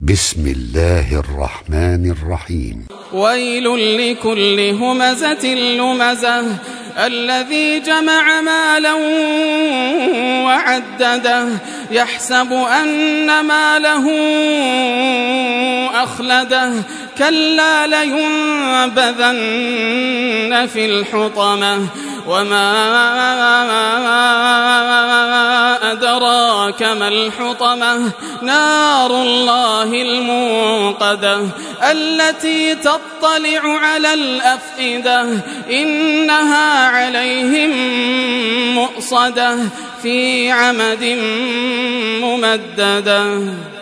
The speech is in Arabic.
بسم الله الرحمن الرحيم. ويل لكل همزة لمزة الذي جمع مالا وعدده يحسب أن ماله أخلده كلا لينبذن في الحطمة وما أدراك ما الحطمة نار الله الموقدة التي تطلع على الأفئدة إنها عليهم مؤصدة في عمد ممددة.